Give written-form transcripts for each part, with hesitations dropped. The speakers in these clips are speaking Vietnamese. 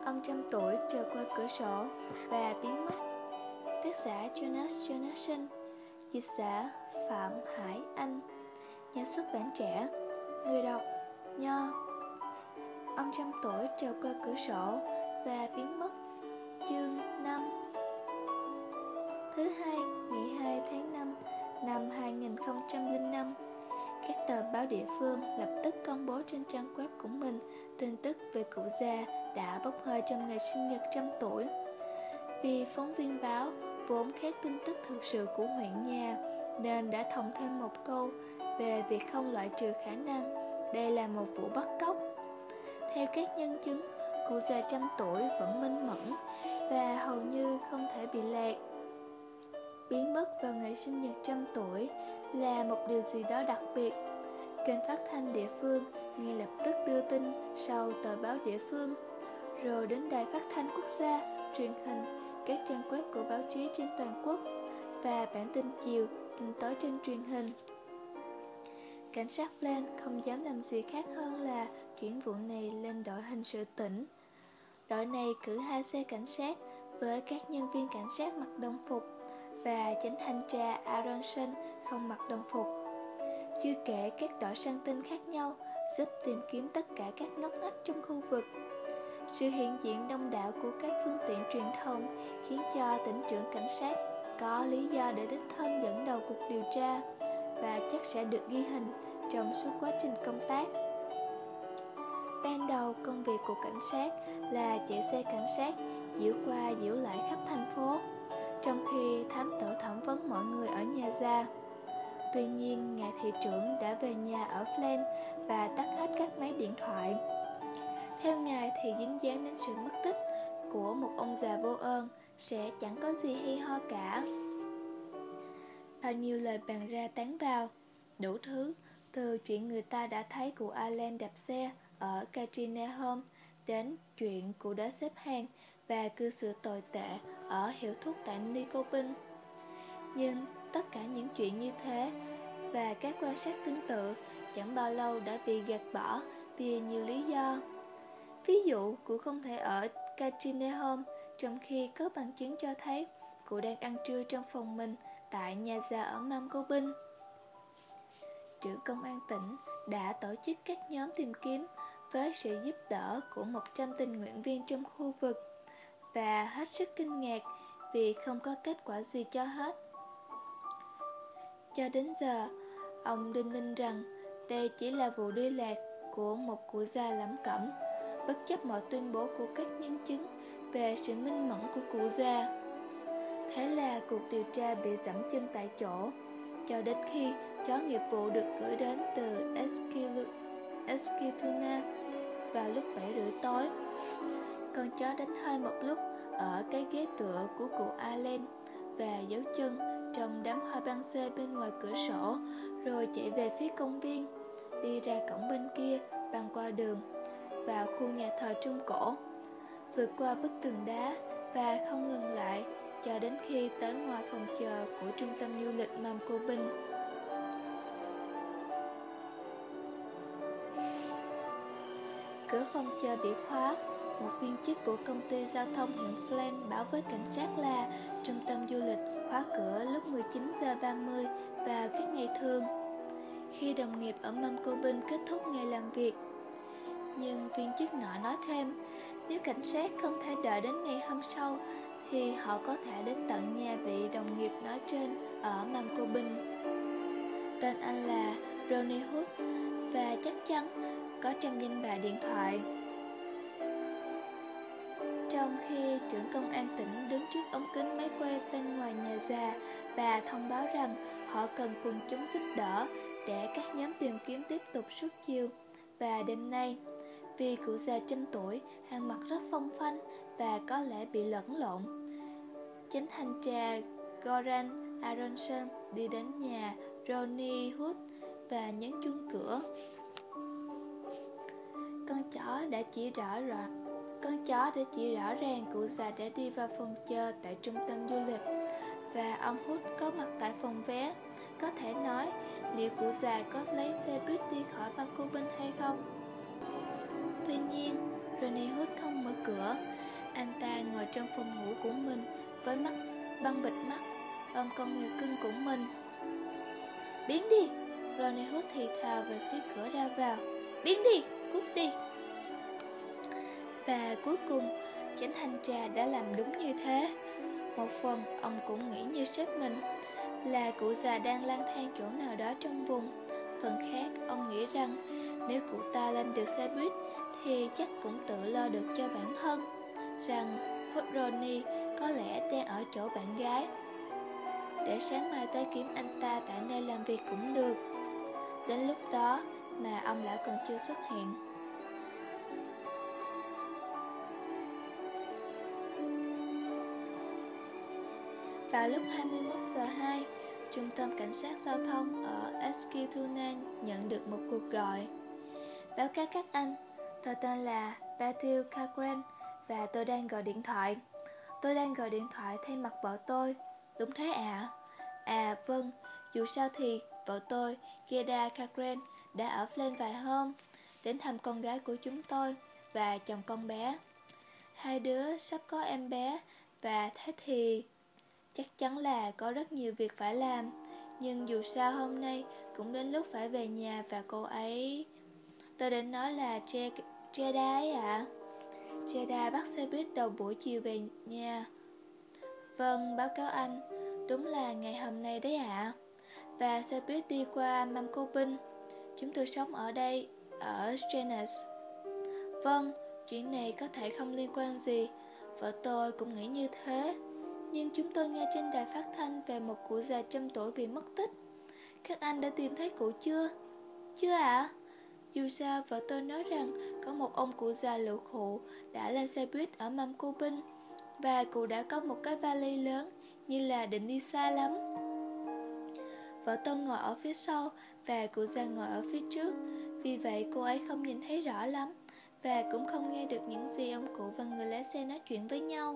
Ông trăm tuổi trèo qua cửa sổ và biến mất. Tác giả Jonas Jonasson, dịch giả Phạm Hải Anh, nhà xuất bản Trẻ, người đọc Nho. Ông trăm tuổi trèo qua cửa sổ và biến mất. Chương 5. Thứ hai, ngày 2 tháng 5 năm 2005, các tờ báo địa phương lập tức công bố trên trang web của mình tin tức về cụ già đã bốc hơi trong ngày sinh nhật 100 tuổi. Vì phóng viên báo vốn khát tin tức thực sự của huyện nhà, nên đã thòng thêm một câu về việc không loại trừ khả năng đây là một vụ bắt cóc. Theo các nhân chứng, cụ già 100 tuổi vẫn minh mẫn và hầu như không thể bị lạc. Biến mất vào ngày sinh nhật 100 tuổi là một điều gì đó đặc biệt. Kênh phát thanh địa phương ngay lập tức đưa tin sau tờ báo địa phương, rồi đến đài phát thanh quốc gia, truyền hình, các trang web của báo chí trên toàn quốc và bản tin chiều, tin tối trên truyền hình. Cảnh sát Flint không dám làm gì khác hơn là chuyển vụ này lên đội hình sự tỉnh. Đội này cử 2 xe cảnh sát với các nhân viên cảnh sát mặc đồng phục và chánh thanh tra Aronson không mặc đồng phục. Chưa kể các đội săn tin khác nhau giúp tìm kiếm tất cả các ngóc ngách trong khu vực. Sự hiện diện đông đảo của các phương tiện truyền thông khiến cho tỉnh trưởng cảnh sát có lý do để đích thân dẫn đầu cuộc điều tra và chắc sẽ được ghi hình trong suốt quá trình công tác. Ban đầu, công việc của cảnh sát là chạy xe cảnh sát diễu qua diễu lại khắp thành phố, trong khi thám tử thẩm vấn mọi người ở nhà già. Tuy nhiên, ngài thị trưởng đã về nhà ở Flint và tắt hết các máy điện thoại. Theo ngài thì dính dáng đến sự mất tích của một ông già vô ơn sẽ chẳng có gì hay ho cả. Bao nhiêu lời bàn ra tán vào, đủ thứ, từ chuyện người ta đã thấy cụ Allen đạp xe ở Katrina Home đến chuyện cụ đã xếp hàng và cư xử tồi tệ ở hiệu thuốc tại Nicobin. Nhưng tất cả những chuyện như thế và các quan sát tương tự chẳng bao lâu đã bị gạt bỏ vì nhiều lý do. Ví dụ, cụ không thể ở Katrina Home trong khi có bằng chứng cho thấy cụ đang ăn trưa trong phòng mình tại nhà già ở Mancobin. Trưởng công an tỉnh đã tổ chức các nhóm tìm kiếm với sự giúp đỡ của 100 tình nguyện viên trong khu vực và hết sức kinh ngạc vì không có kết quả gì cho hết. Cho đến giờ, ông đinh ninh rằng đây chỉ là vụ đi lạc của một cụ già lẩm cẩm, bất chấp mọi tuyên bố của các nhân chứng về sự minh mẫn của cụ già. Thế là cuộc điều tra bị giẫm chân tại chỗ, cho đến khi chó nghiệp vụ được gửi đến từ Eskilstuna vào lúc 7 rưỡi tối. Con chó đánh hơi một lúc ở cái ghế tựa của cụ Allen và giấu chân trong đám hoa băng xê bên ngoài cửa sổ, rồi chạy về phía công viên, đi ra cổng bên kia, băng qua đường, vào khu nhà thờ Trung Cổ, vượt qua bức tường đá và không ngừng lại cho đến khi tới ngoài phòng chờ của trung tâm du lịch Mancobin. Cửa phòng chờ bị khóa. Một viên chức của công ty giao thông huyện Flint báo với cảnh sát là trung tâm du lịch khóa cửa lúc 19h30 vào các ngày thường, khi đồng nghiệp ở Mancobin kết thúc ngày làm việc. Nhưng viên chức nọ nói thêm, nếu cảnh sát không thể đợi đến ngày hôm sau thì họ có thể đến tận nhà vị đồng nghiệp nói trên ở Mancobin. Tên anh là Ronnie Hood và chắc chắn có trong danh bạ điện thoại. Trong khi trưởng công an tỉnh đứng trước ống kính máy quay bên ngoài nhà già và thông báo rằng họ cần quần chúng giúp đỡ để các nhóm tìm kiếm tiếp tục suốt chiều và đêm nay, vì cụ già 100 tuổi ăn mặc rất phong phanh và có lẽ bị lẫn lộn. Chánh thanh tra Goran Aronson đi đến nhà Ronnie Hood và nhấn chuông cửa. Con chó đã chỉ rõ ràng cụ già đã đi vào phòng chờ tại trung tâm du lịch và ông Hood có mặt tại phòng vé. Có thể nói liệu cụ già có lấy xe buýt đi khỏi Vancouver hay không. Tuy nhiên, Ronnie Hood không mở cửa. Anh ta ngồi trong phòng ngủ của mình với mắt băng bịt mắt, ôm con mèo cưng của mình. Biến đi! Ronnie Hood thì thào về phía cửa ra vào. Biến đi! Cút đi! Và cuối cùng, chánh thanh tra đã làm đúng như thế. Một phần ông cũng nghĩ như sếp mình, là cụ già đang lang thang chỗ nào đó trong vùng. Phần khác, ông nghĩ rằng nếu cụ ta lên được xe buýt thì chắc cũng tự lo được cho bản thân, rằng Hood Ronnie có lẽ đang ở chỗ bạn gái. Để sáng mai tới kiếm anh ta tại nơi làm việc cũng được. Đến lúc đó mà ông lão còn chưa xuất hiện. Vào lúc 21:02, Trung tâm Cảnh sát Giao thông ở Eskilstuna nhận được một cuộc gọi. Báo cáo các anh, tôi tên là Matthew Cargren và tôi đang gọi điện thoại. Tôi đang gọi điện thoại thay mặt vợ tôi. Đúng thế ạ? À vâng, dù sao thì vợ tôi, Gerda Cargren, đã ở Flint vài hôm, đến thăm con gái của chúng tôi và chồng con bé. Hai đứa sắp có em bé, và thế thì chắc chắn là có rất nhiều việc phải làm. Nhưng dù sao hôm nay cũng đến lúc phải về nhà và cô ấy... Tôi định nói là Gerda ấy ạ. Gerda bắt xe buýt đầu buổi chiều về nhà. Vâng, báo cáo anh, đúng là ngày hôm nay đấy ạ. Và xe buýt đi qua Mamcobin. Chúng tôi sống ở đây, ở Strannes. Vâng, chuyện này có thể không liên quan gì. Vợ tôi cũng nghĩ như thế. Nhưng chúng tôi nghe trên đài phát thanh về một cụ già 100 tuổi bị mất tích. Các anh đã tìm thấy cụ chưa? Chưa ạ? Dù sao, vợ tôi nói rằng có một ông cụ già lựu khụ đã lên xe buýt ở Mamcobin, và cụ đã có một cái vali lớn, như là định đi xa lắm. Vợ tôi ngồi ở phía sau và cụ già ngồi ở phía trước, vì vậy cô ấy không nhìn thấy rõ lắm và cũng không nghe được những gì ông cụ và người lái xe nói chuyện với nhau.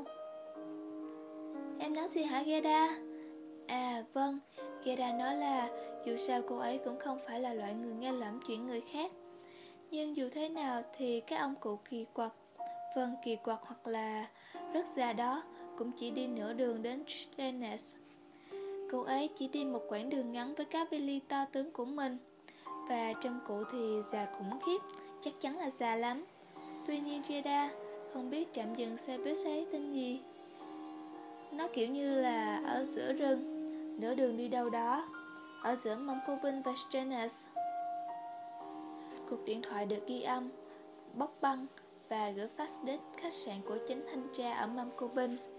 Em nói gì hả Gerda? À vâng, Gerda nói là dù sao cô ấy cũng không phải là loại người nghe lỏm chuyện người khác. Nhưng dù thế nào thì các ông cụ kỳ quặc, kỳ quặc hoặc là rất già đó, cũng chỉ đi nửa đường đến Strannes. Cô ấy chỉ đi một quãng đường ngắn với cái vali to tướng của mình. Và trong cụ thì già khủng khiếp, chắc chắn là già lắm. Tuy nhiên Gerda không biết trạm dừng xe buýt ấy tên gì. Nó kiểu như là ở giữa rừng, nửa đường đi đâu đó, ở giữa Mamcobin và Strannes. Cuộc điện thoại được ghi âm, bóc băng và gửi fax đến khách sạn của chánh thanh tra ở Mamcobin.